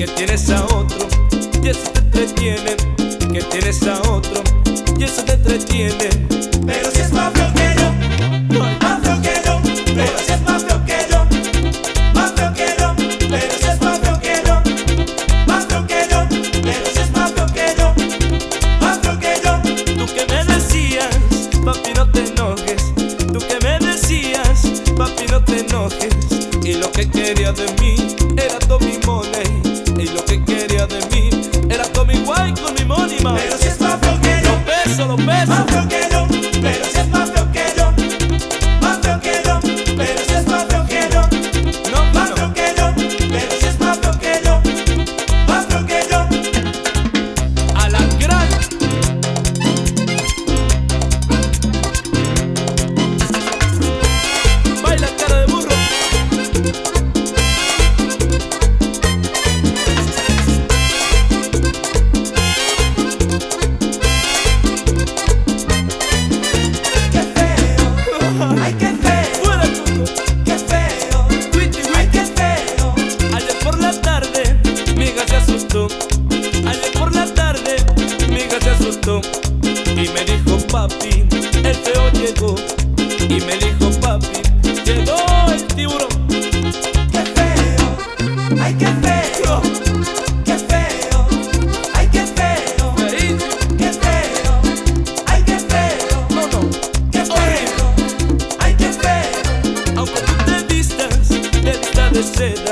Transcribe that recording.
que tienes a otro y eso te entretiene, que tienes a otro y eso te entretiene. Pero si es más feo que yo, más feo que yo. Pero si es más feo que yo, más feo que yo. Pero si es más feo que yo, más feo que yo. Pero si es más feo que yo, más feo que yo. Tú que me decías, papi, no te enojes. Tú que me decías, papi, no te enojes. Y lo que quería de mí era todo mi money. Y lo que quería de mí era todo mi guay con mi money, man. Pero si es más feo que yo, Los besos, más feo que yo. Pero si es más feo que yo, más feo que yo. Pero si es más feo que yo, no, más feo que yo. Pero si es más feo que yo, más feo que yo. a la gran. Baila cara de burro. Qué feo, ay qué feo, Fuera Cuco. qué feo, Witty, ay witty. qué feo. Ayer por la tarde, mi hija se asustó. Ayer por la tarde, mi hija se asustó. Y me dijo, papi, el feo llegó. Y me dijo, papi, llegó el tiburón. Qué feo, ay qué feo, qué feo, ay qué feo, Feísimo. qué feo, ay qué feo, No, no. qué feo, ay qué feo. Aunque tú te vistas de seda,